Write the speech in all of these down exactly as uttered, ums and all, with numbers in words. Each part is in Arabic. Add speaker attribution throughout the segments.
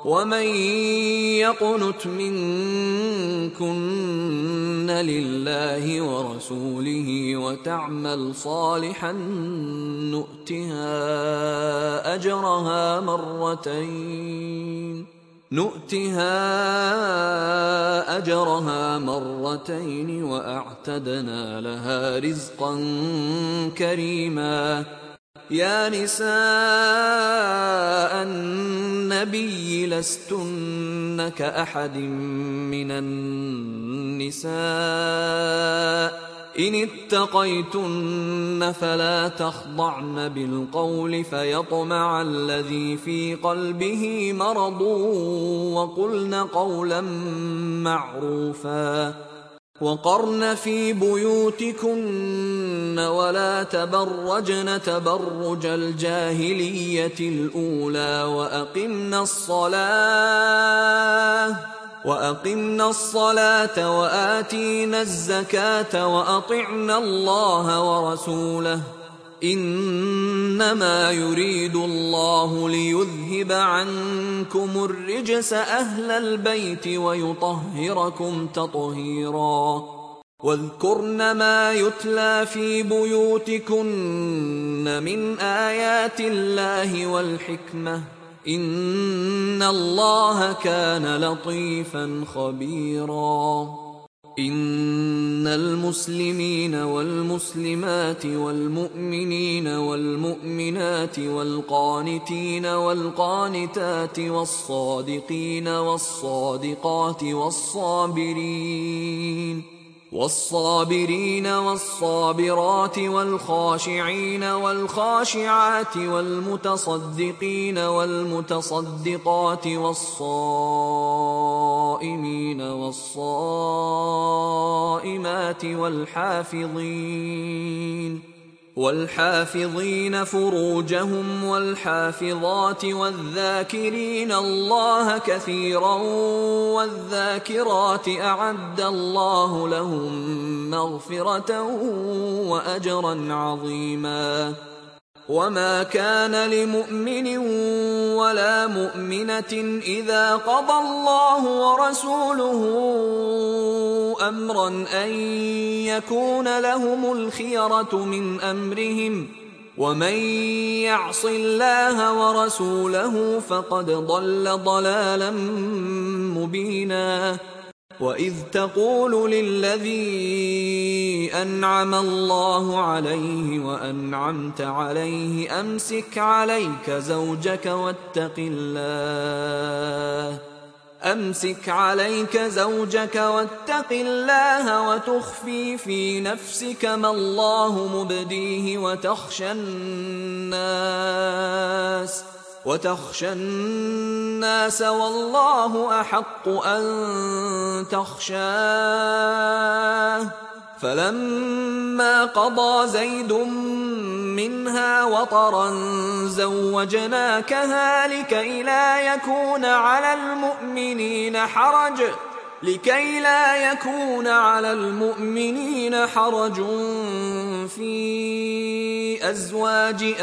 Speaker 1: ومن يقنت منكن لله ورسوله وتعمل صالحا نؤتها أجرها مرتين نؤتها أجرها مرتين وأعتدنا لها رزقا كريما. يا نساء النبي لستن كأحد من النساء إن اتقيتن فلا تخضعن بالقول فيطمع الذي في قلبه مرض وقلن قولا معروفا. وقرن في بيوتكن ولا تبرجن تبرج الجاهلية الأولى وأقمنا الصلاة وأقمنا الصلاة وآتينا الزكاة وأطعنا الله ورسوله إنما يريد الله ليذهب عنكم الرجس أهل البيت ويطهركم تطهيرا. واذكرن ما يتلى في بيوتكن من آيات الله والحكمة إن الله كان لطيفا خبيرا. إن المسلمين والمسلمات والمؤمنين والمؤمنات والقانتين والقانتات والصادقين والصادقات والصابرين والصابرين والصابرات والخاشعين والخاشعات والمتصدقين والمتصدقات والصائمين والصائمات والحافظين والحافظين فروجهم والحافظات والذاكرين الله كثيرا والذاكرات أعد الله لهم مغفرة وأجرا عظيما. وما كان لمؤمن ولا مؤمنة إذا قضى الله ورسوله أمرا أن يكون لهم الخيرة من أمرهم ومن يعص الله ورسوله فقد ضل ضلالا مبينا. وإذ تقول للذي أنعم الله عليه وأنعمت عليه أمسك عليك زوجك واتق الله أمسك عليك زوجك واتق الله وتخفي في نفسك ما الله مبديه وتخشى الناس وتخشى الناس والله أحق أن تخشاه. فلما قضى زيد منها وطرا زوجناكها لكي لا يكون على المؤمنين حرج لكي لا يكون على المؤمنين حرج في أزواج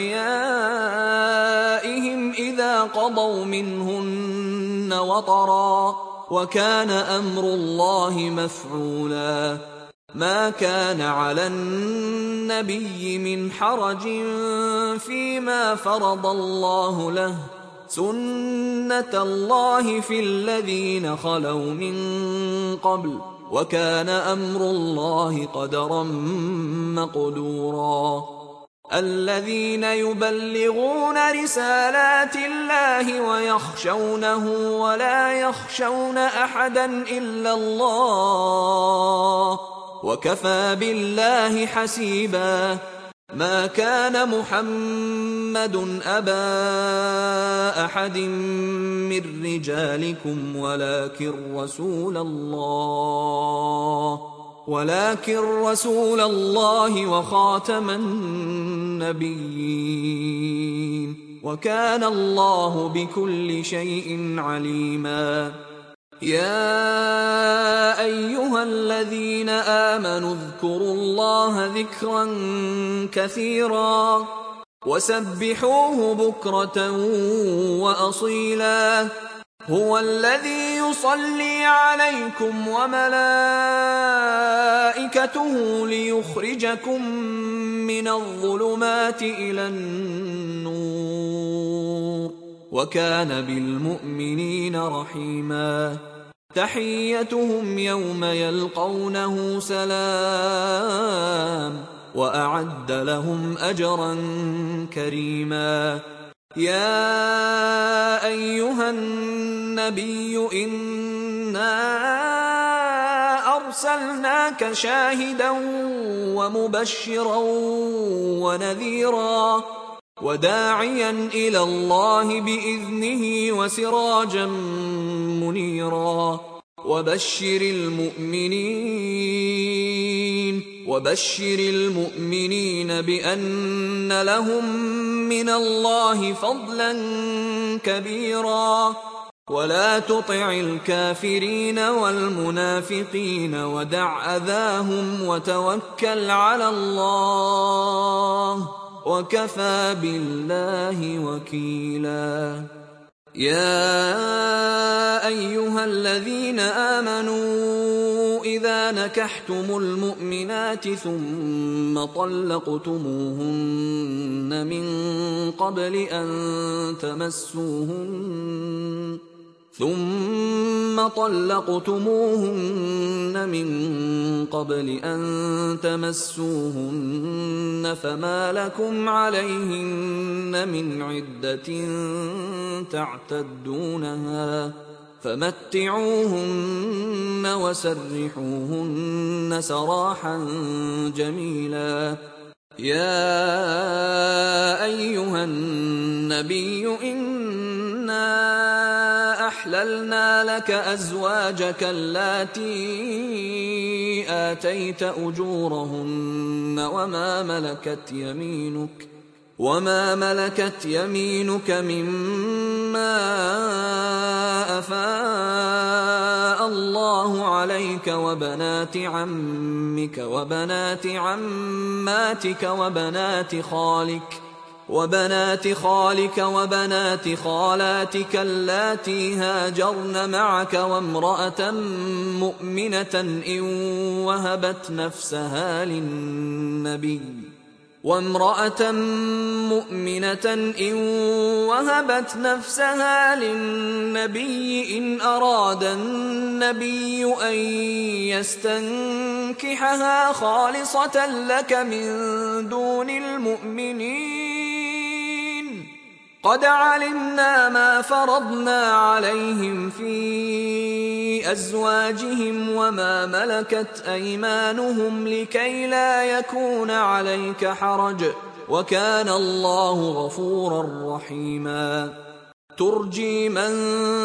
Speaker 1: أدعيائهم إذا قضوا منهن وطرا وكان أمر الله مفعولا. ما كان على النبي من حرج فيما فرض الله له سنة الله في الذين خلوا من قبل وكان أمر الله قدرا مقدورا. الذين يبلغون رسالات الله ويخشونه ولا يخشون أحدا إلا الله وكفى بالله حسيبا. ما كان محمد أبا أحد من رجالكم ولكن رسول الله ولكن رسول الله وخاتم النبيين وكان الله بكل شيء عليما. يا أيها الذين آمنوا اذكروا الله ذكرا كثيرا وسبحوه بكرة وأصيلا. هو الذي يصلي عليكم وملائكته ليخرجكم من الظلمات إلى النور وكان بالمؤمنين رحيما تحيتهم يوم يلقونه سلام وأعد لهم أجرا كريما يا أيها النبي إنا أرسلناك شاهدا ومبشرا ونذيرا وداعيا إلى الله بإذنه وسراجا منيرا وبشر المؤمنين وبشر المؤمنين بأن لهم من الله فضلا كبيرا ولا تطع الكافرين والمنافقين ودع أذاهم وتوكل على الله وكفى بالله وكيلا يا أيها الذين آمنوا إذا نكحتم المؤمنات ثم طلقتموهن من قبل أن تمسوهن ثم طلقتموهن من قبل أن تمسوهن فما لكم عليهن من عدة تعتدونها فمتعوهن وسرحوهن سراحا جميلا يا أيها النبي إنا أحللنا لك أزواجك اللاتي آتيت أجورهن وما ملكت يمينك وما ملكت يمينك مما أفاء الله عليك وبنات عمك وبنات عماتك وبنات خالك وبنات خالك وبنات خالاتك اللاتي هاجرن معك وامرأة مؤمنة إن وهبت نفسها للنبي وامرأة مؤمنة إن وهبت نفسها للنبي إن أراد النبي أن يستنكحها خالصة لك من دون المؤمنين قد علمنا ما فرضنا عليهم في أزواجهم وما ملكت أيمانهم لكي لا يكون عليك حرج وكان الله غفورا رحيما ترجي من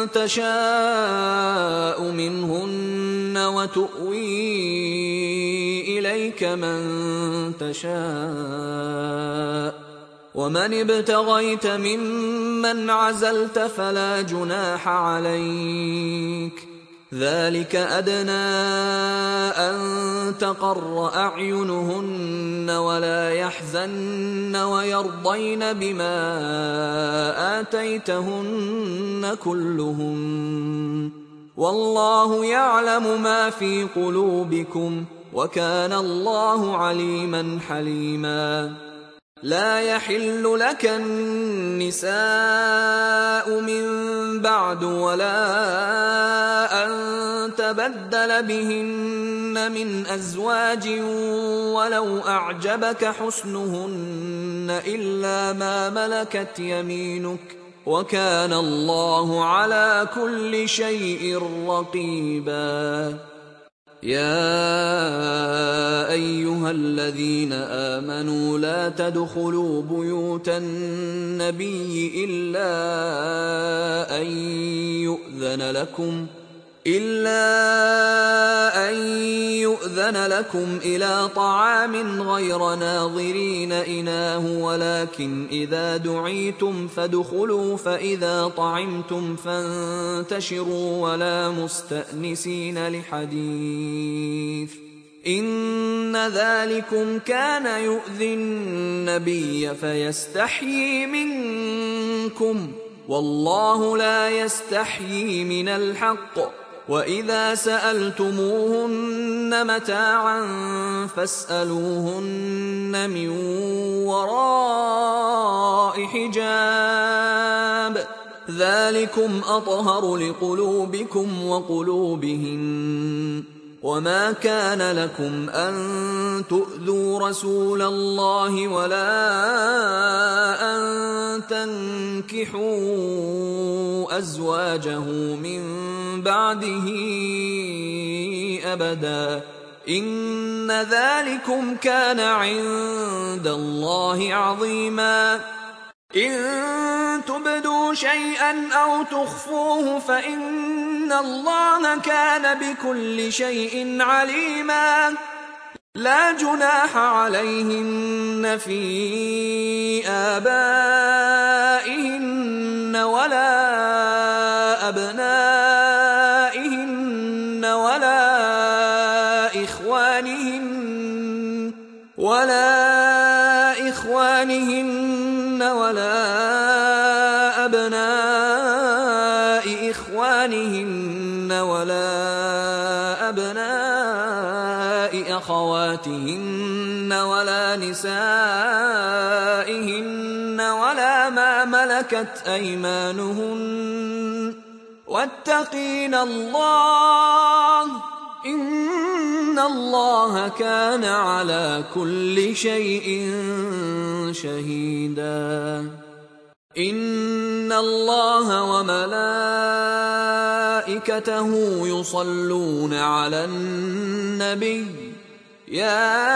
Speaker 1: تشاء منهن وتؤوي إليك من تشاء ومن ابتغيت ممن عزلت فلا جناح عليك ذلك أدنى أن تقر أعينهن ولا يحزن ويرضين بما آتيتهن كلهم والله يعلم ما في قلوبكم وكان الله عليما حليما لا يحل لك النساء من بعد ولا أن تبدل بهن من أزواج ولو أعجبك حسنهن إلا ما ملكت يمينك وكان الله على كل شيء رقيبا يا أيها الذين آمنوا لا تدخلوا بيوت النبي إلا أن يؤذن لكم إلا أن يؤذن لكم إلى طعام غير ناظرين إناه ولكن إذا دعيتم فادخلوا فإذا طعمتم فانتشروا ولا مستأنسين لحديث إن ذلكم كان يؤذي النبي فيستحيي منكم والله لا يستحيي من الحق وإذا سألتموهن متاعا فاسألوهن من وراء حجاب ذلكم أطهر لقلوبكم وقلوبهن وما كان لكم أن تؤذوا رسول الله ولا أن تنكحوا أزواجه من بعده أبدا إن ذلكم كان عند الله عظيما إن تبدوا شيئا أو تخفوه فإن الله كان بكل شيء عليما لا جناح عليهن في آبائهن ولا أبنائهن ولا إخوانهن ولا إخوانهن ولا أبناء إخوانهن ولا أبناء أخواتهن ولا نسائهن ولا ما ملكت أيمانهن واتقين الله إن الله كان على كل شيء شهيدا إن الله وملائكته يصلون على النبي يا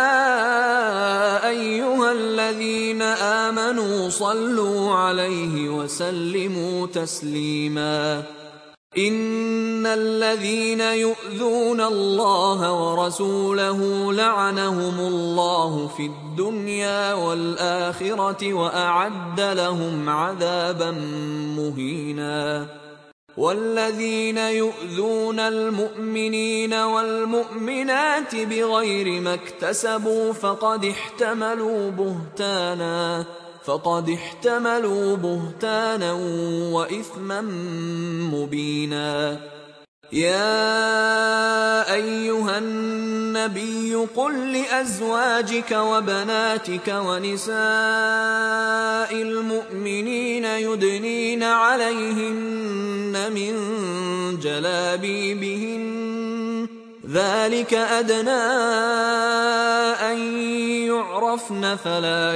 Speaker 1: أيها الذين آمنوا صلوا عليه وسلموا تسليما إن الذين يؤذون الله ورسوله لعنهم الله في الدنيا والآخرة وأعد لهم عذابا مهينا والذين يؤذون المؤمنين والمؤمنات بغير ما اكتسبوا فقد احتملوا بهتانا فقد احتملوا بهتانا وإثما مبينا يا أيها النبي قل لأزواجك وبناتك ونساء المؤمنين يدنين عليهن من جلابيبهن ذلك أدنى أن يعرفن فلا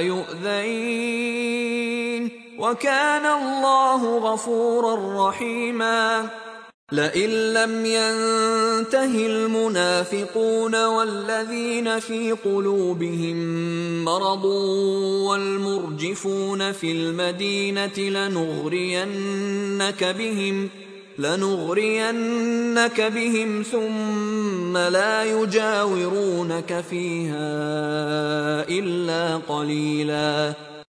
Speaker 1: يؤذين وكان الله غفورا رحيما لئن لم ينته المنافقون والذين في قلوبهم مرض والمرجفون في المدينة لنغرينك بهم لنغرينك بهم ثم لا يجاورونك فيها إلا قليلا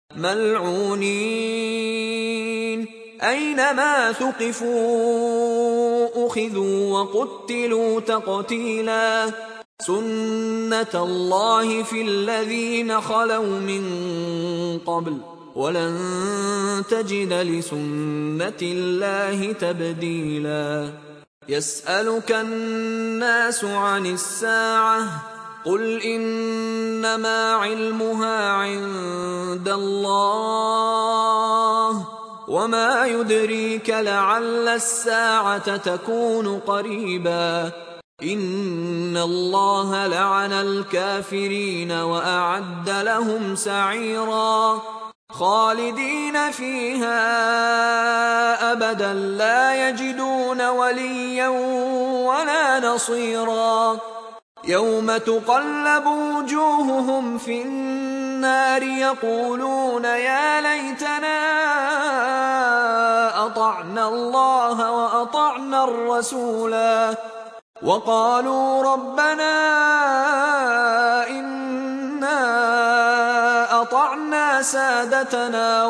Speaker 1: ملعونين أينما ثقفوا أخذوا وقتلوا تقتيلا سنة الله في الذين خلوا من قبل ولن تجد لسنة الله تبديلا يسألك الناس عن الساعة قل إنما علمها عند الله وما يدريك لعل الساعة تكون قريبا إن الله لعن الكافرين وأعد لهم سعيرا خالدين فيها أبدا لا يجدون وليا ولا نصيرا يوم تقلب وجوههم في النار يقولون يا ليتنا أطعنا الله وأطعنا الرسولا وقالوا ربنا إنا أطعنا سادتنا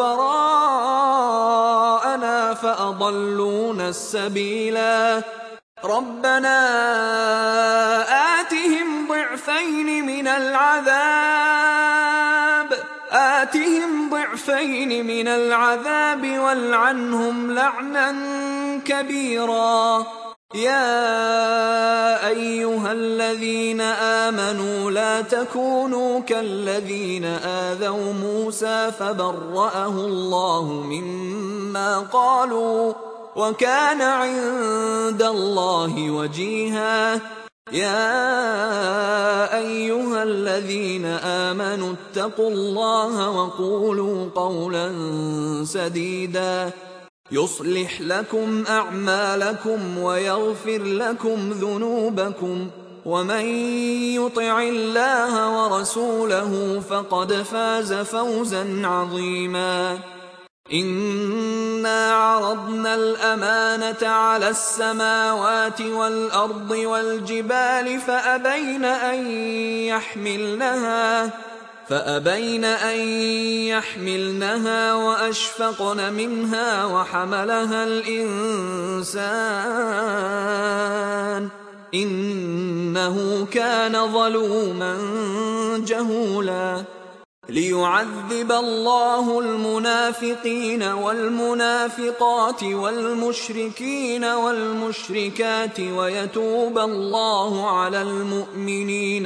Speaker 1: وكبراءنا فأضلونا السبيلا ربنا آتهم ضعفين من العذاب آتهم ضعفين من العذاب والعنهم لعنا كبيرا. يا أيها الذين آمنوا لا تكونوا كالذين آذوا موسى فبرأه الله مما قالوا وكان عند الله وجيها. يا أيها الذين آمنوا اتقوا الله وقولوا قولا سديدا يصلح لكم أعمالكم ويغفر لكم ذنوبكم ومن يطع الله ورسوله فقد فاز فوزا عظيما. إنا عرضنا الأمانة على السماوات والأرض والجبال فأبين أن يحملنها فأبين أن يحملنها وأشفقن منها وحملها الإنسان إنه كان ظلوما جهولا. ليعذب الله المنافقين والمنافقات والمشركين والمشركات ويتوب الله على المؤمنين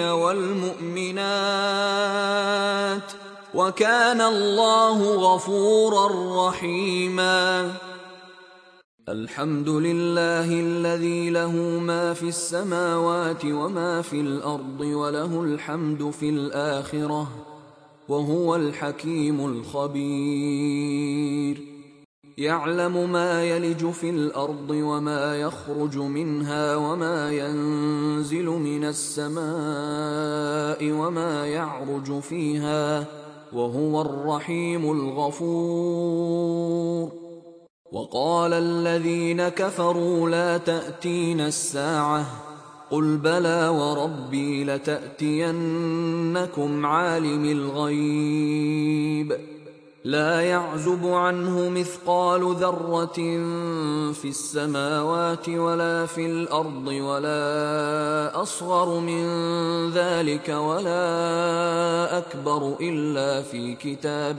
Speaker 1: والمؤمنات وكان الله غفورا رحيما. الحمد لله الذي له ما في السماوات وما في الأرض وله الحمد في الآخرة وهو الحكيم الخبير. يعلم ما يلج في الأرض وما يخرج منها وما ينزل من السماء وما يعرج فيها وهو الرحيم الغفور. وقال الذين كفروا لا تأتينا الساعة قل بلى وربي لتأتينكم عالم الغيب لا يعزب عنه مثقال ذرة في السماوات ولا في الأرض ولا أصغر من ذلك ولا أكبر إلا في كتاب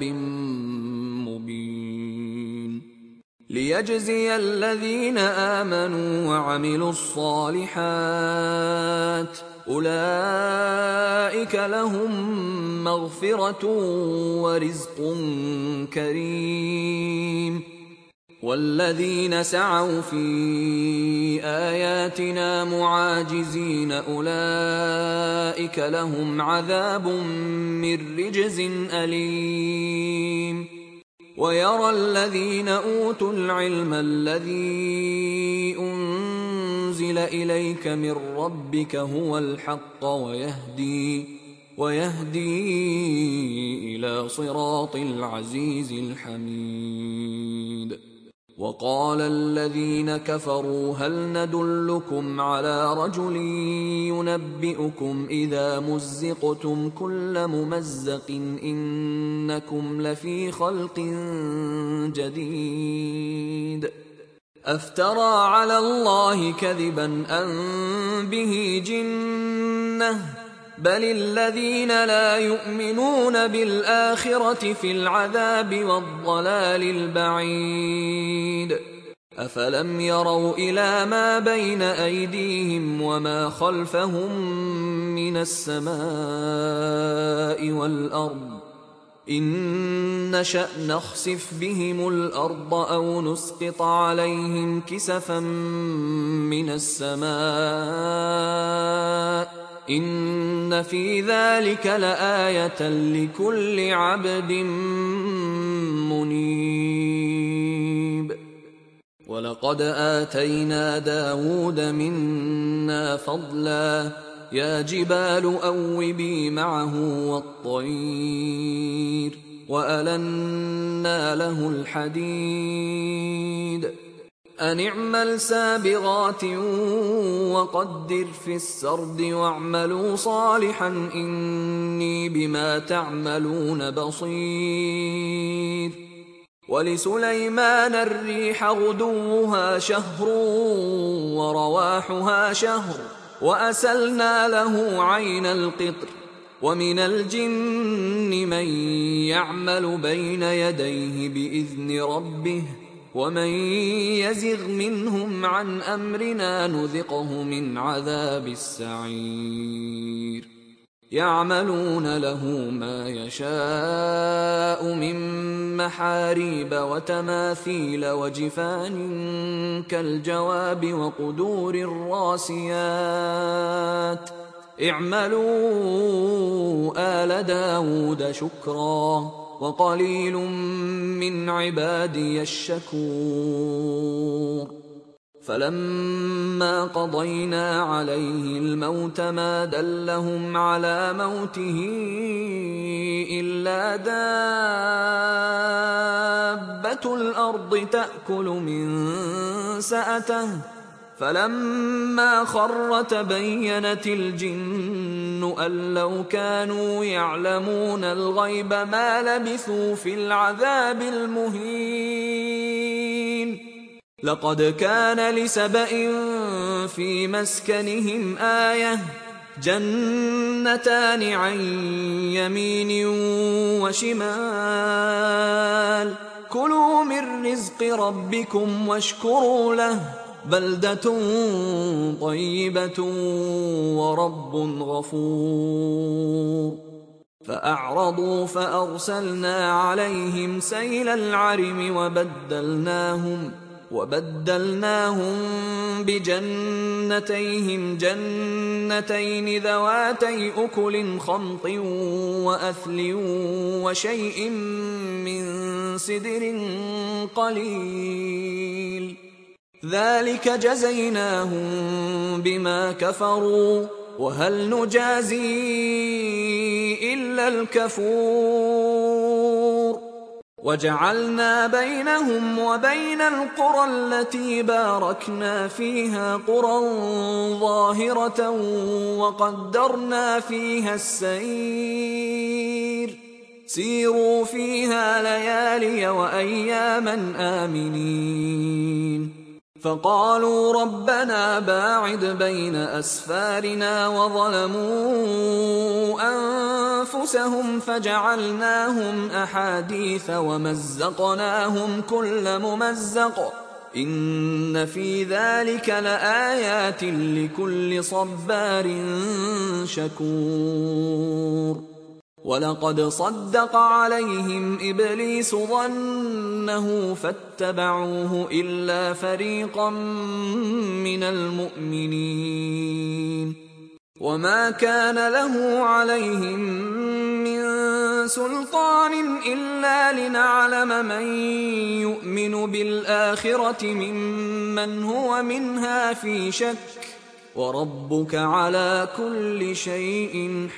Speaker 1: مبين. ليجزي الذين آمنوا وعملوا الصالحات أولئك لهم مغفرة ورزق كريم. والذين سعوا في آياتنا معاجزين أولئك لهم عذاب من رجز أليم. ويرى الذين أوتوا العلم الذي أنزل إليك من ربك هو الحق ويهدي, ويهدي إلى صراط العزيز الحميد. وقال الذين كفروا هل ندلكم على رجل ينبئكم إذا مزقتم كل ممزق إنكم لفي خلق جديد. أفترى على الله كذبا أم به جنة بل الذين لا يؤمنون بالآخرة في العذاب والضلال البعيد. أفلم يروا إلى ما بين أيديهم وما خلفهم من السماء والأرض إن نشأ نخسف بهم الأرض أو نسقط عليهم كسفا من السماء إن في ذلك لآية لكل عبد منيب. ولقد آتينا داود منا فضلا يا جبال أوبي معه والطير وألنا له الحديد أن اعمل سابغات وقدر في السرد واعملوا صالحا إني بما تعملون بصير. ولسليمان الريح غدوها شهر ورواحها شهر وأسلنا له عين القطر ومن الجن من يعمل بين يديه بإذن ربه ومن يزغ منهم عن أمرنا نذقه من عذاب السعير يعملون له ما يشاء من محاريب وتماثيل وجفان كالجواب وقدور الراسيات اعملوا آل داود شكرا وقليل من عبادي الشكور فلما قضينا عليه الموت ما دلهم على موته إلا دابة الأرض تأكل من سأته فلما خر تبينت الجن أن لو كانوا يعلمون الغيب ما لبثوا في العذاب المهين لقد كان لسبإ في مسكنهم آية جنتان عن يمين وشمال كلوا من رزق ربكم واشكروا له بلدة طيبة ورب غفور فأعرضوا فأرسلنا عليهم سيل العرم وبدلناهم وبدلناهم بجنتيهم جنتين ذواتي أكل خمط وأثل وشيء من سدر قليل ذلك جزيناهم بما كفروا وهل نجازي إلا الكفور وجعلنا بينهم وبين القرى التي باركنا فيها قرى ظاهرة وقدرنا فيها السير سيروا فيها ليالي وأياما آمنين فقالوا ربنا باعد بين أسفارنا وظلموا أنفسهم فجعلناهم أحاديث ومزقناهم كل ممزق إن في ذلك لآيات لكل صبار شكور ولقد صدق عليهم إبليس ظنه فاتبعوه إلا فريقا من المؤمنين وما كان له عليهم من سلطان إلا لنعلم من يؤمن بالآخرة ممن هو منها في شك وربك على كل شيء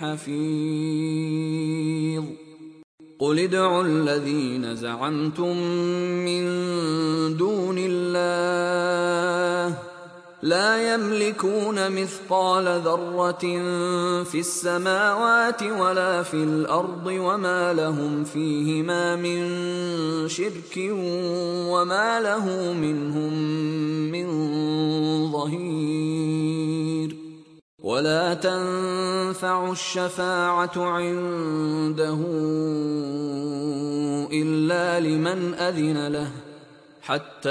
Speaker 1: حفيظ قل ادعوا الذين زعمتم من دون الله لا يملكون مثقال ذرة في السماوات ولا في الأرض وما لهم فيهما من شرك وما له منهم من ظهير ولا تنفع الشفاعة عنده إلا لمن أذن له حتى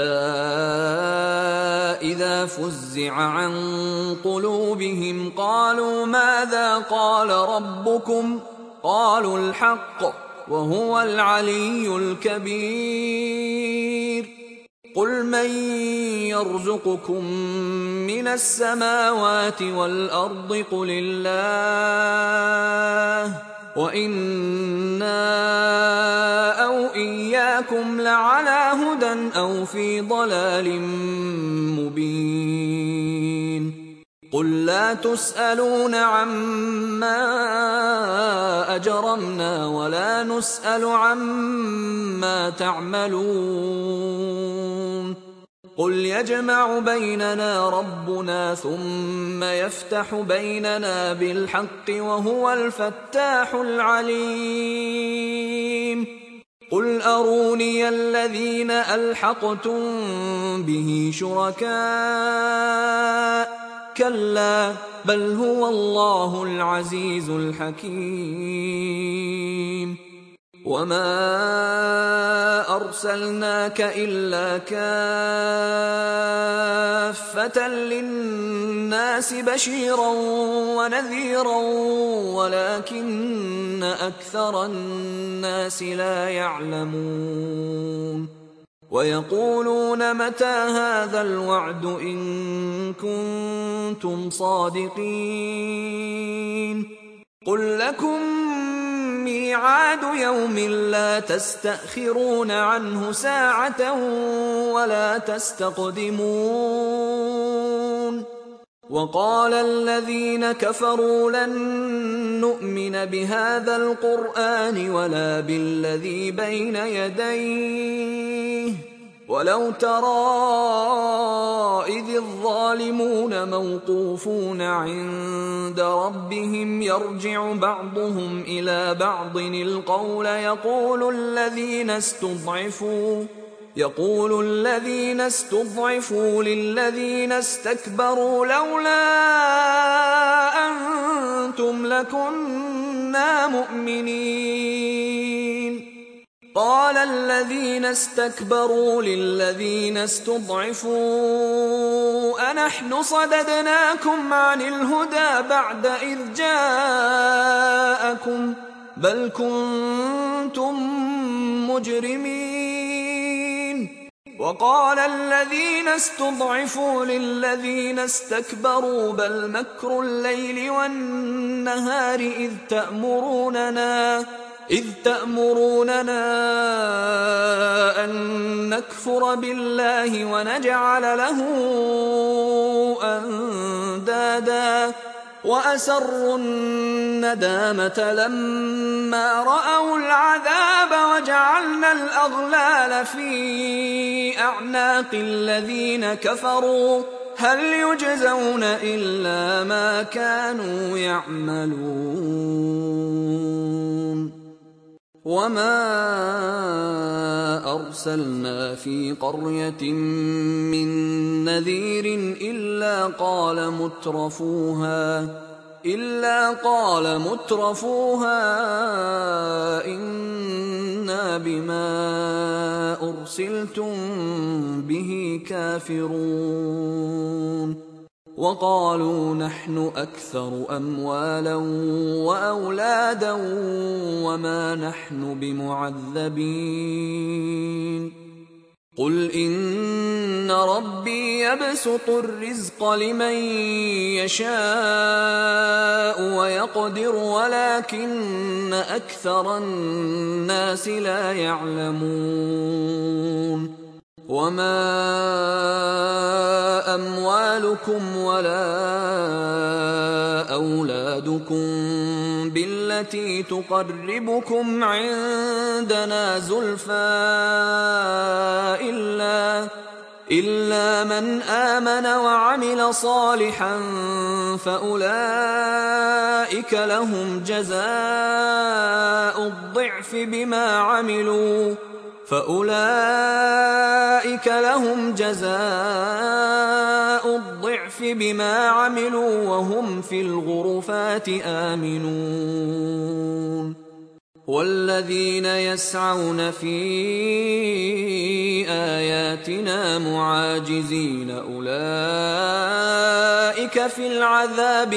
Speaker 1: إذا فزع عن قلوبهم قالوا ماذا قال ربكم قالوا الحق وهو العلي الكبير قل من يرزقكم من السماوات والأرض قل الله وإنا أو إياكم لعلى هدى أو في ضلال مبين قل لا تسألون عما أجرمنا ولا نسأل عما تعملون قل يجمع بيننا ربنا ثم يفتح بيننا بالحق وهو الفتاح العليم قل أروني الذين ألحقتم به شركاء كلا بل هو الله العزيز الحكيم وما أرسلناك إلا كافة للناس بشيرا ونذيرا ولكن أكثر الناس لا يعلمون ويقولون متى هذا الوعد إن كنتم صادقين قل لكم ميعاد يوم لا تستأخرون عنه ساعة ولا تستقدمون وقال الذين كفروا لن نؤمن بهذا القرآن ولا بالذي بين يديه ولو ترى إذ الظالمون موقوفون عند ربهم يرجع بعضهم إلى بعض القول يقول الذين استضعفوا يقول الذين استضعفوا للذين استكبروا لولا أنتم لكنا مؤمنين قال الذين استكبروا للذين استضعفوا أنحن صددناكم عن الهدى بعد إذ جاءكم بل كنتم مجرمين وقال الذين استضعفوا للذين استكبروا بل مكر الليل والنهار إذ تأمروننا إذ تأمروننا أن نكفر بالله ونجعل له أندادا وأسروا الندامة لما رأوا العذاب وجعلنا الأغلال في أعناق الذين كفروا هل يجزون إلا ما كانوا يعملون وما أرسلنا في قرية من نذير إلا قال مترفوها إلا قال مترفوها إنا بما أرسلتم به كافرون وقالوا نحن أكثر أموالا وأولادا وما نحن بمعذبين قل إن ربي يبسط الرزق لمن يشاء ويقدر ولكن أكثر الناس لا يعلمون وما أموالكم ولا أولادكم بالتي تقربكم عندنا زلفى إلا إلا من آمن وعمل صالحا فأولئك لهم جزاء الضعف بما عملوا فأولئك لهم جزاء الضعف بما عملوا وهم في الغرفات آمنون والذين يسعون في آياتنا معاجزين أولئك في العذاب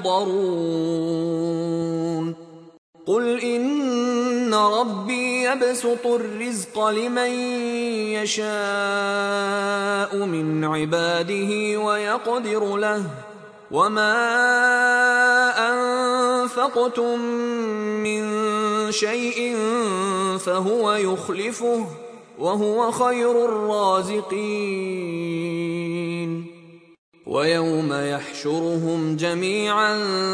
Speaker 1: محضرون قل إن ربي يبسط الرزق لمن يشاء من عباده ويقدر له وما أنفقتم من شيء فهو يخلفه وهو خير الرازقين ويوم يحشرهم جميعا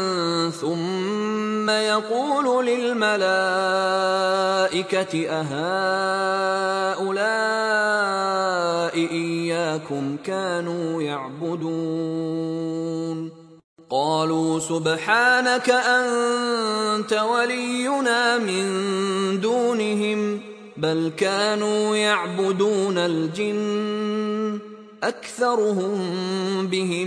Speaker 1: ثم يقول للملائكة أهؤلاء إياكم كانوا يعبدون قالوا سبحانك أنت ولينا من دونهم بل كانوا يعبدون الجن أكثرهم بهم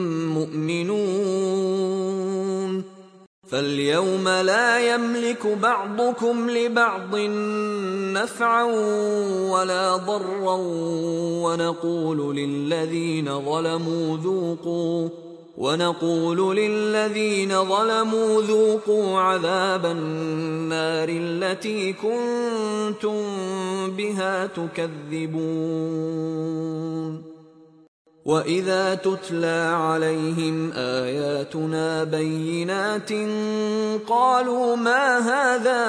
Speaker 1: مؤمنون فاليوم لا يملك بعضكم لبعض نفعا ولا ضرا ونقول للذين ظلموا ذوقوا ونقول للذين ظلموا ذوقوا عذاب النار التي كنتم بها تكذبون وإذا تتلى عليهم آياتنا بينات قالوا ما هذا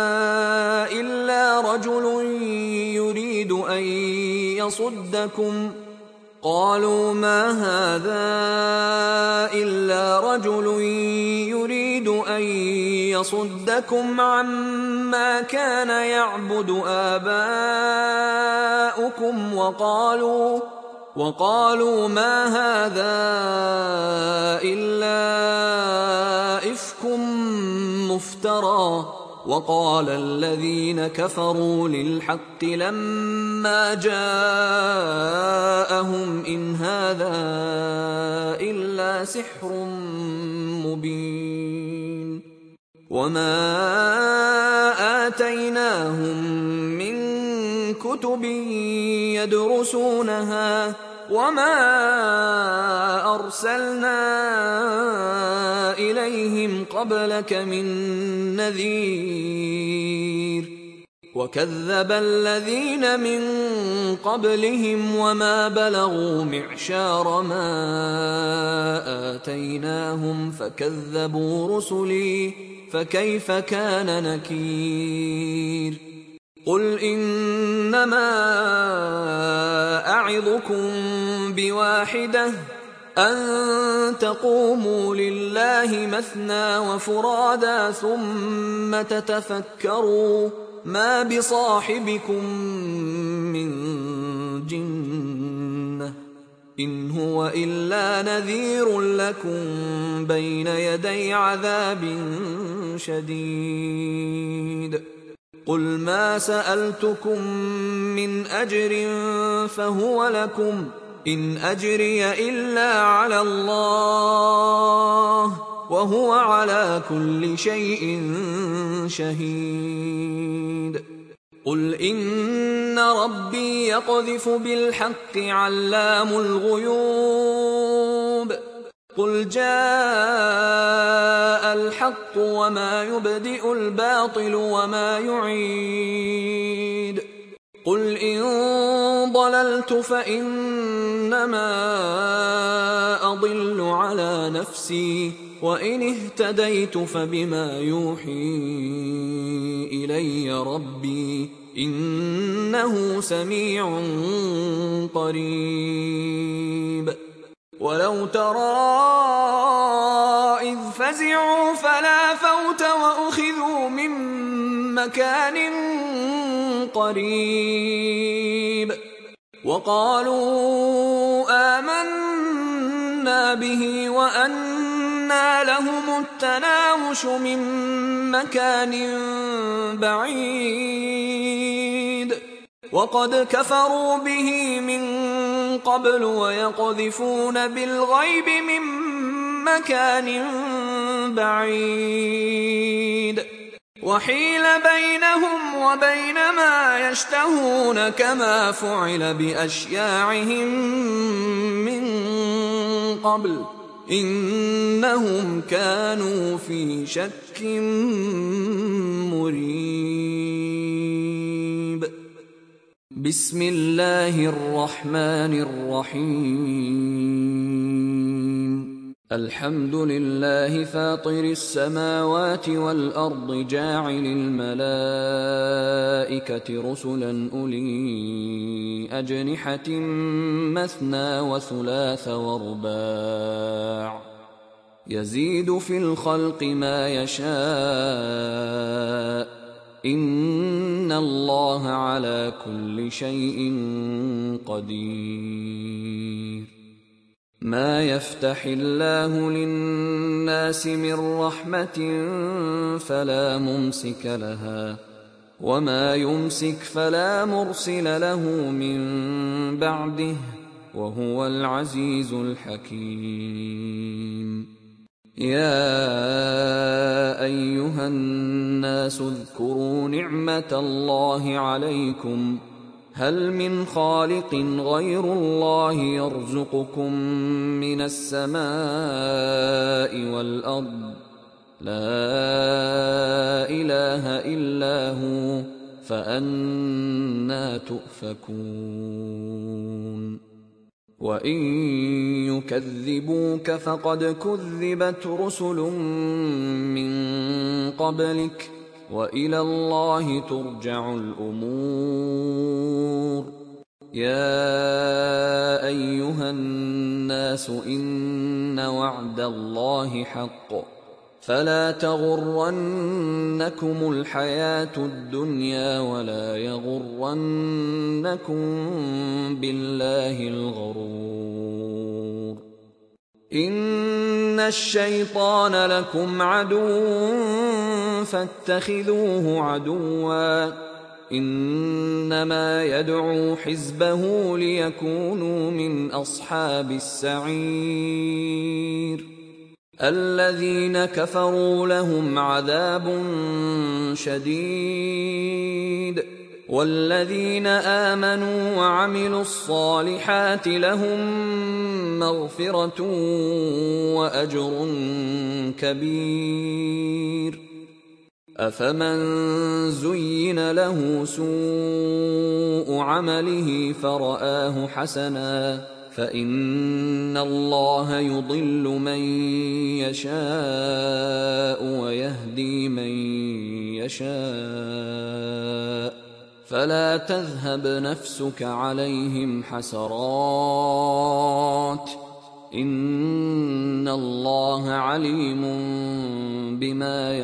Speaker 1: إلا رجل يريد أن يصدكم قالوا ما هذا إلا رجل يريد أن يصدكم عما كان يعبد آباؤكم وقالوا وقالوا ما هذا إلا إفك مفترى وقال الذين كفروا للحق لما جاءهم إن هذا إلا سحر مبين وما آتيناهم من كتب يدرسونها وما أرسلنا إليهم قبلك من نذير وكذب الذين من قبلهم وما بلغوا معشار ما آتيناهم فكذبوا رسلي فكيف كان نكير قل إنما أعظكم بواحدة أن تقوموا لله مثنى وفرادا ثم تتفكروا ما بصاحبكم من جنة إن هو إلا نذير لكم بين يدي عذاب شديد قل ما سألتكم من أجر فهو لكم إن أجري إلا على الله وهو على كل شيء شهيد قل إن ربي يقذف بالحق علام الغيوب قل جاء الحق وما يبدئ الباطل وما يعيد قل إن ضللت فإنما أضل على نفسي وإن اهتديت فبما يوحي إلي ربي إنه سميع قريب ولو ترى إذ فزعوا فلا فوت وأخذوا من مكان قريب وقالوا آمنا به وأنى لهم التناوش من مكان بعيد وقد كفروا به من قبل ويقذفون بالغيب من مكان بعيد وحيل بينهم وبين ما يشتهون كما فعل بأشياعهم من قبل إنهم كانوا في شك مريب بسم الله الرحمن الرحيم الحمد لله فاطر السماوات والأرض جاعل الملائكة رسلا أولي أجنحة مثنى وثلاث ورباع يزيد في الخلق ما يشاء إن الله على كل شيء قدير ما يفتح الله للناس من رحمة فلا ممسك لها وما يمسك فلا مرسل له من بعده وهو العزيز الحكيم. يا أيها الناس اذكروا نعمة الله عليكم هل من خالق غير الله يرزقكم من السماء والأرض لا إله إلا هو فأنى تؤفكون. وإن يكذبوك فقد كذبت رسل من قبلك وإلى الله ترجع الأمور. يا أيها الناس إن وعد الله حق فلا تغرنكم الحياة الدنيا ولا يغرنكم بالله الغرور. إن الشيطان لكم عدو فاتخذوه عدوا إنما يدعو حزبه ليكونوا من أصحاب السعير. الذين كفروا لهم عذاب شديد والذين آمنوا وعملوا الصالحات لهم مغفرة وأجر كبير. أفمن زين له سوء عمله فرآه حسنا فإن الله يضل من يشاء ويهدي من يشاء فلا تذهب نفسك عليهم حسرات إن الله عليم بما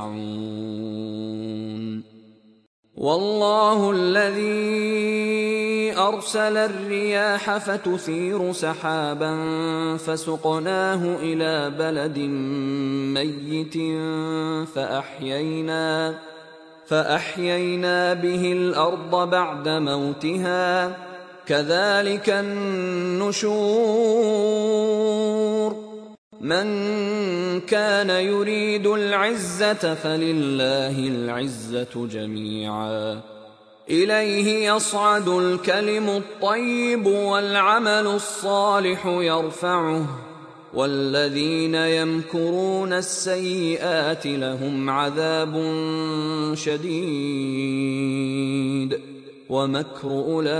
Speaker 1: يصنعون. والله الذي أرسل الرياح فتثير سحابا فسقناه إلى بلد ميت فأحيينا, فأحيينا به الأرض بعد موتها كذلك النشور. من كان يريد العزة فلله العزة جميعا إليه يصعد الكلم الطيب والعمل الصالح يرفعه والذين يمكرون السيئات لهم عذاب شديد ومكر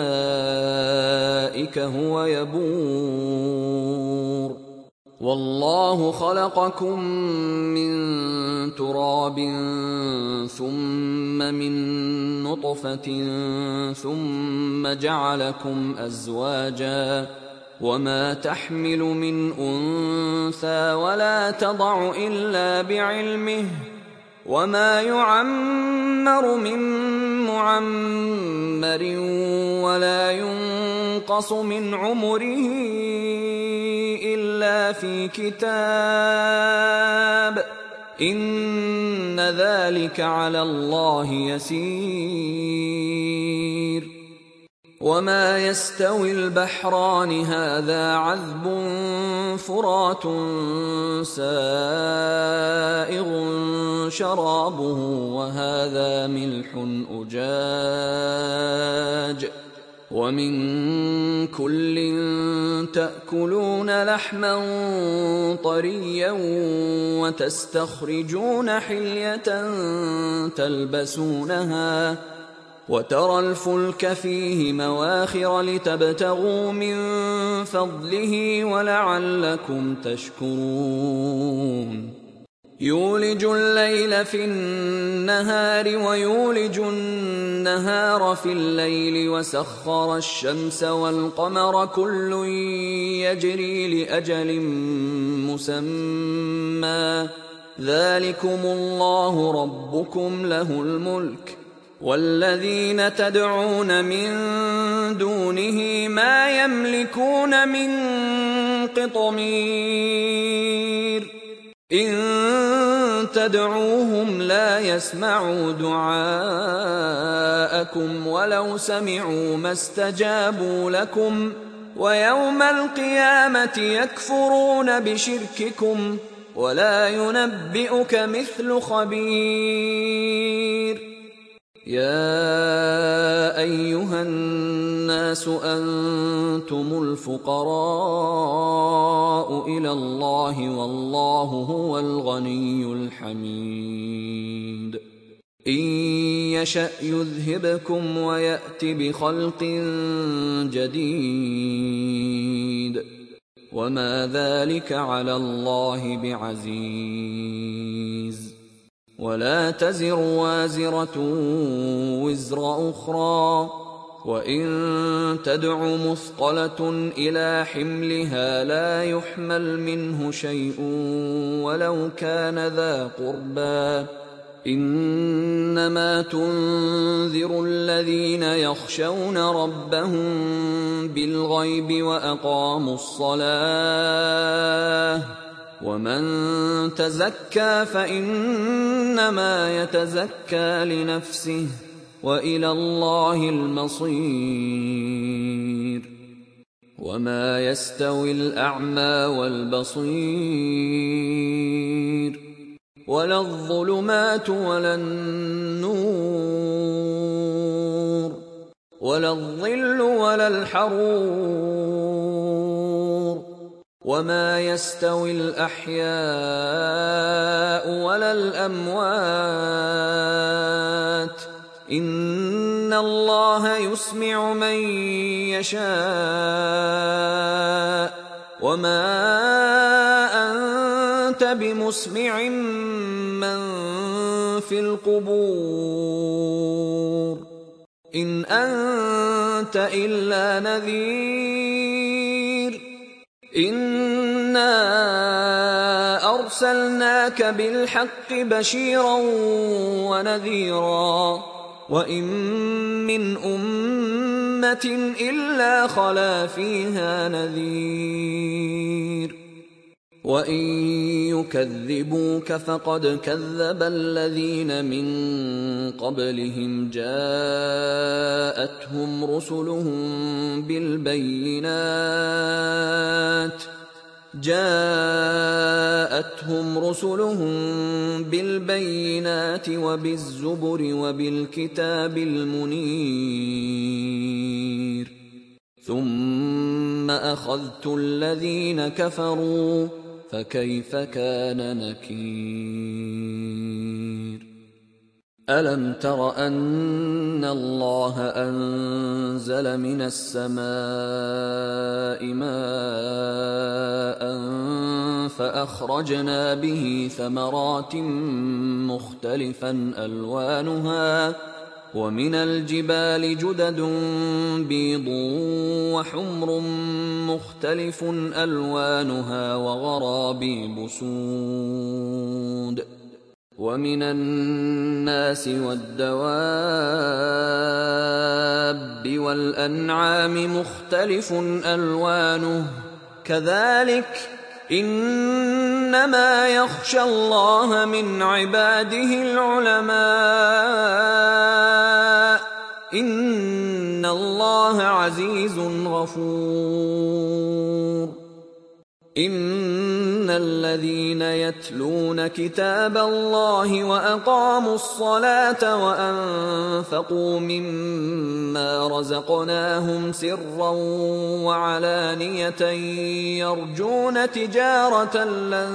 Speaker 1: أولئك هو يبور. والله خلقكم من تراب ثم من نطفة ثم جعلكم أزواجا وما تحمل من أنثى ولا تضع إلا بعلمه وما يعمر من معمر ولا ينقص من عمره إلا في كتاب إن ذلك على الله يسير. وما يستوي البحران هذا عذب فرات سائغ شرابه وهذا ملح أجاج ومن كل تأكلون لحما طريا وتستخرجون حلية تلبسونها وترى الفلك فيه مواخر لتبتغوا من فضله ولعلكم تشكرون. يولج الليل في النهار ويولج النهار في الليل وسخر الشمس والقمر كل يجري لأجل مسمى ذلكم الله ربكم له الملك والذين تدعون من دونه ما يملكون من قطمير إن تدعوهم لا يسمعوا دعاءكم ولو سمعوا ما استجابوا لكم ويوم القيامة يكفرون بشرككم ولا ينبئك مثل خبير. يا أيها الناس أنتم الفقراء إلى الله والله هو الغني الحميد. إن يشأ يذهبكم ويأت بخلق جديد وما ذلك على الله بعزيز. ولا تزر وازرة وزر أخرى وإن تدع مثقلة إلى حملها لا يحمل منه شيء ولو كان ذا قربى إنما تنذر الذين يخشون ربهم بالغيب وأقاموا الصلاة ومن تزكى فإنما يتزكى لنفسه وإلى الله المصير. وما يستوي الأعمى والبصير ولا الظلمات ولا النور ولا الظل ولا الحرور وما يستوي الأحياء ولا الأموات إن الله يسمع من يشاء وما أنت بمسمع من في القبور إن أنت إلا نذير. إنا أرسلناك بالحق بشيرا ونذيرا وإن من أمة إلا خلا فيها نذير وإن يكذبوك فقد كذب الذين من قبلهم جاءتهم رسلهم بالبينات جاءتهم رسلهم بالبينات وبالزبر وبالكتاب المنير ثم أخذت الذين كفروا فكيف كان نكير. ألم تر أن الله أنزل من السماء ماء فأخرجنا به ثمرات مختلفا ألوانها ومن الجبال جدد بيض وحمر مختلف ألوانها وغرابيب سود ومن الناس والدواب والأنعام مختلف ألوانه كذلك إنما يخشى الله من عباده العلماء إن الله عزيز غفور. إن الذين يتلون كتاب الله وأقاموا الصلاة وأنفقوا مما رزقناهم سرا وعلانية يرجون تجارة لن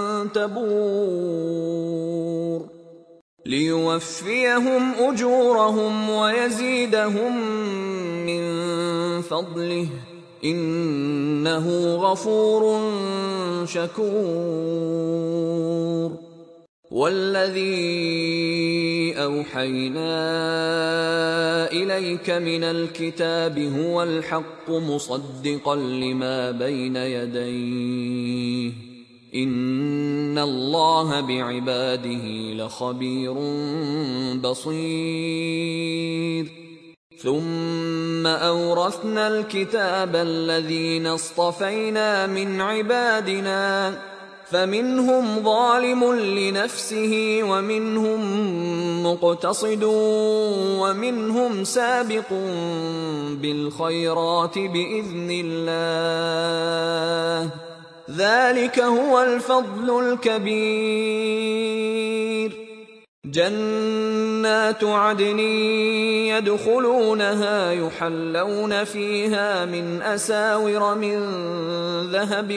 Speaker 1: تبور ليوفيهم أجورهم ويزيدهم من فضله إنه غفور شكور. والذي أوحينا إليك من الكتاب هو الحق مصدقا لما بين يديه إن الله بعباده لخبير بصير. ثم أورثنا الكتاب الذين اصطفينا من عبادنا فمنهم ظالم لنفسه ومنهم مقتصد ومنهم سابق بالخيرات بإذن الله، ذلك هو الفضل الكبير. جنات عدن يدخلونها يحلون فيها من أساور من ذهب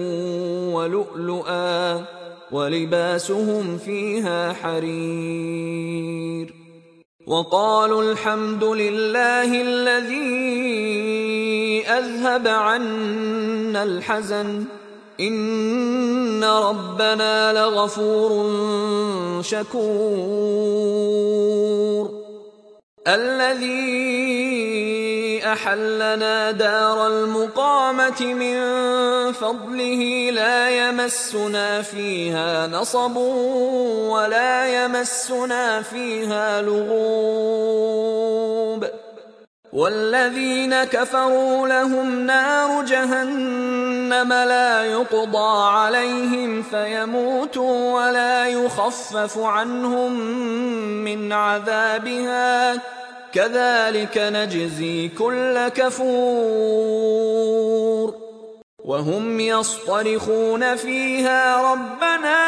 Speaker 1: ولؤلؤا ولباسهم فيها حرير. وقالوا الحمد لله الذي أذهب عنا الحزن إن ربنا لغفور شكور. الذي أحلنا دار المقامة من فضله لا يمسنا فيها نصب ولا يمسنا فيها لغوب. والذين كفروا لهم نار جهنم لا يقضى عليهم فيموتوا ولا يخفف عنهم من عذابها كذلك نجزي كل كفور. وهم يصطرخون فيها ربنا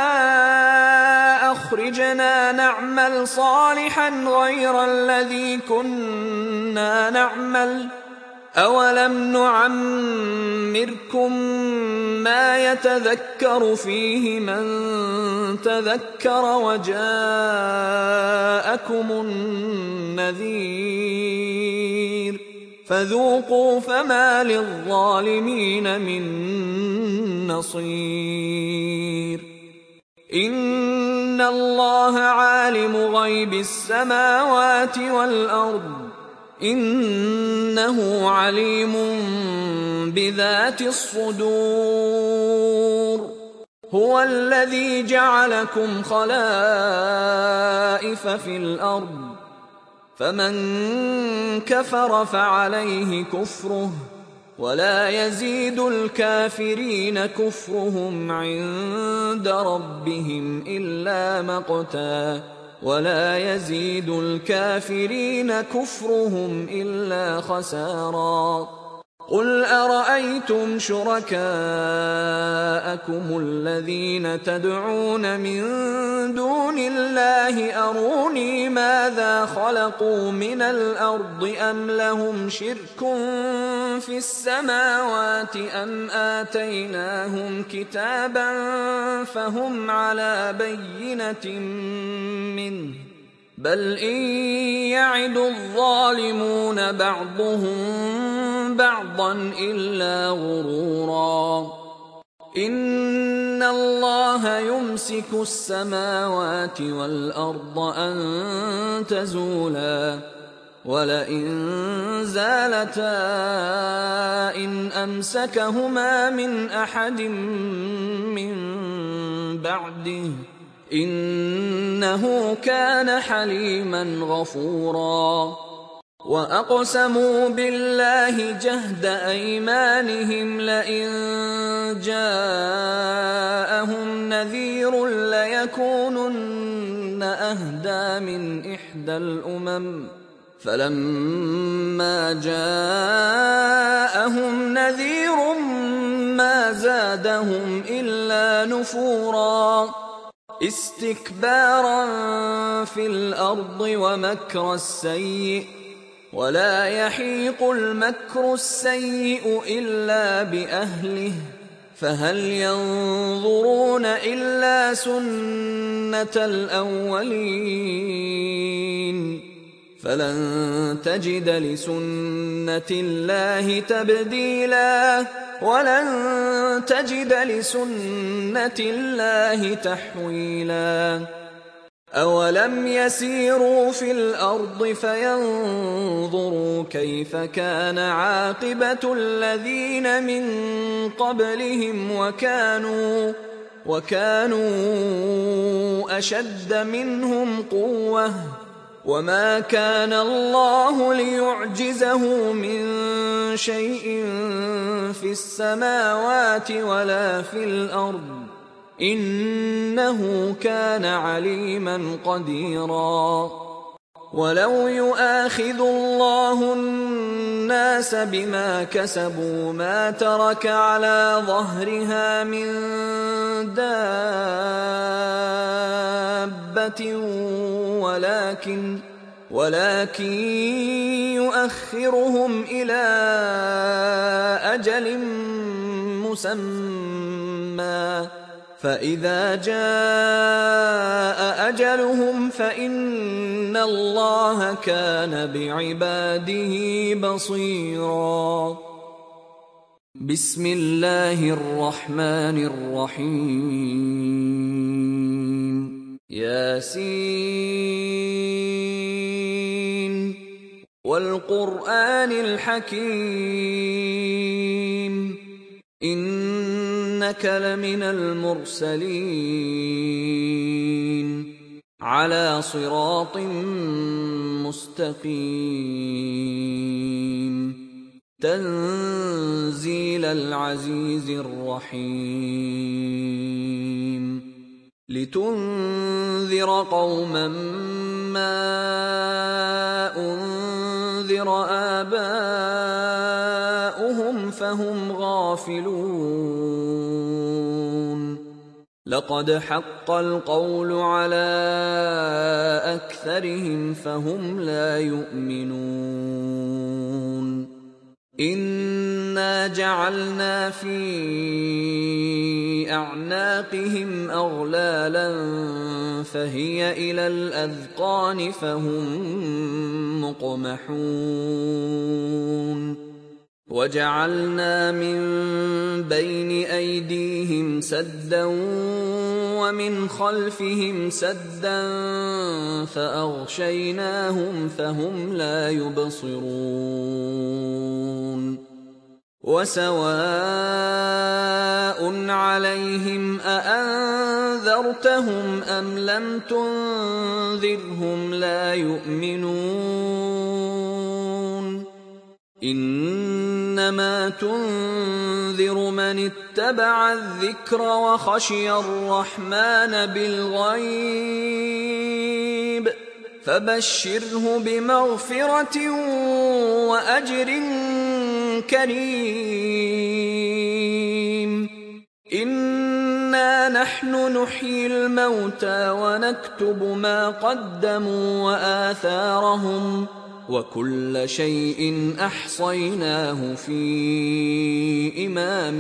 Speaker 1: أخرجنا نعمل صالحا غير الذي كنا نعمل أولم نعمركم ما يتذكر فيه من تذكر وجاءكم النذير فذوقوا فما للظالمين من نصير. إن الله عالم غيب السماوات والأرض إنه عليم بذات الصدور. هو الذي جعلكم خلائف في الأرض فمن كفر فعليه كفره ولا يزيد الكافرين كفرهم عند ربهم إلا مقتا ولا يزيد الكافرين كفرهم إلا خسارا. قل أرأيتم شركاءكم الذين تدعون من دون الله أروني ماذا خلقوا من الأرض أم لهم شرك في السماوات أم آتيناهم كتابا فهم على بينة منه بل إن يعد الظالمون بعضهم بعضا إلا غرورا. إن الله يمسك السماوات والأرض أن تزولا ولئن زالتا إن أمسكهما من أحد من بعده إنه كان حليما غفورا. وأقسموا بالله جهد أيمانهم لئن جاءهم نذير ليكونن أهدى من إحدى الأمم فلما جاءهم نذير ما زادهم إلا نفورا استكبارا في الأرض ومكر السيء ولا يحيق المكر السيء إلا بأهله فهل ينظرون إلا سنة الأولين فلن تجد لسنة الله تبديلا ولن تجد لسنة الله تحويلا. أولم يسيروا في الأرض فينظروا كيف كان عاقبة الذين من قبلهم وكانوا وكانوا أشد منهم قوة وما كان الله ليعجزه من شيء في السماوات ولا في الأرض إنه كان عليما قديرا ولو يؤاخذ الله الناس بما كسبوا ما ترك على ظهرها من دابة ولكن ولكن يؤخرهم إلى أجل مسمى فإذا جاء أجلهم فإن الله كان بعباده بصيرا. بسم الله الرحمن الرحيم. ياسين والقرآن الحكيم إنك لمن المرسلين على صراط مستقيم تنزيل العزيز الرحيم لتنذر قوما ما أنذر آباؤهم فهم غافلون لقد حق القول على أكثرهم فهم لا يؤمنون إنا جعلنا في أعناقهم أغلالا فهي إلى الأذقان فهم مقمحون وجعلنا من بين أيديهم سدا ومن خلفهم سدا فأغشيناهم فهم لا يبصرون وسواء عليهم أأنذرتهم أم لم تنذرهم لا يؤمنون إنما تنذر من اتبع الذكر وخشي الرحمن بالغيب فبشره بمغفرة وأجر كريم إنا نحن نحيي الموتى ونكتب ما قدموا وآثارهم وكل شيء أحصيناه في إمام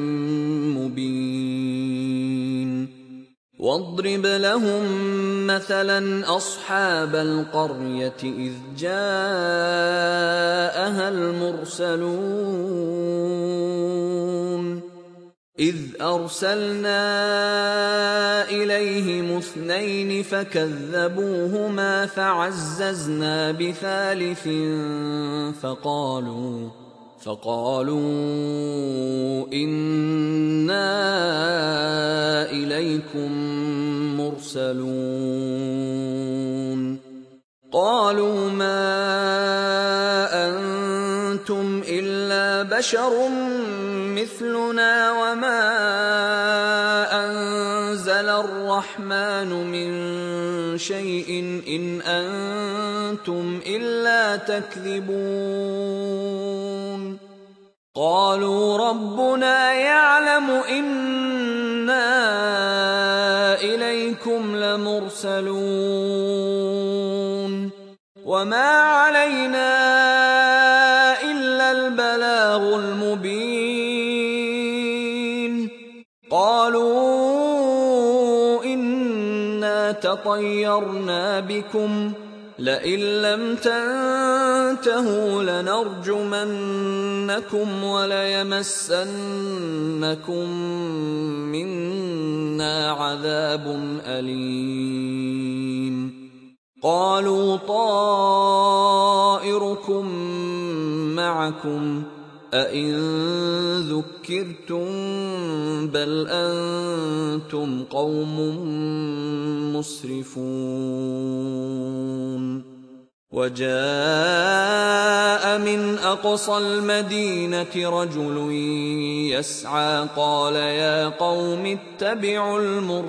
Speaker 1: مبين واضرب لهم مثلا أصحاب القرية إذ جاءها المرسلون إذ أرسلنا إليهم اثنين فكذبوهما فعززنا بثالث فقالوا فقالوا إنا إليكم مرسلون قالوا ما أنتم إلا بشر مثلنا وما أنزل الرحمن من شيء إن أنتم إلا تكذبون قالوا ربنا يعلم إنا إليكم لمرسلون وما علينا إلا البلاغ المبين قالوا إنا تطيرنا بكم لئن لم تنتهوا لنرجمنكم وليمسنكم منا عذاب أليم قالوا طائركم معكم أئن ذكرتم بل أنتم قوم مسرفون وجاء جاء من أقصى المدينة رجل يسعى قال يا قوم اتبعوا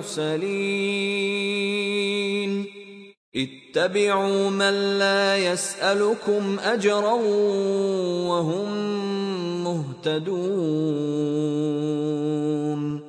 Speaker 1: المرسلين اتبعوا من لا يسألكم أجرا وهم مهتدون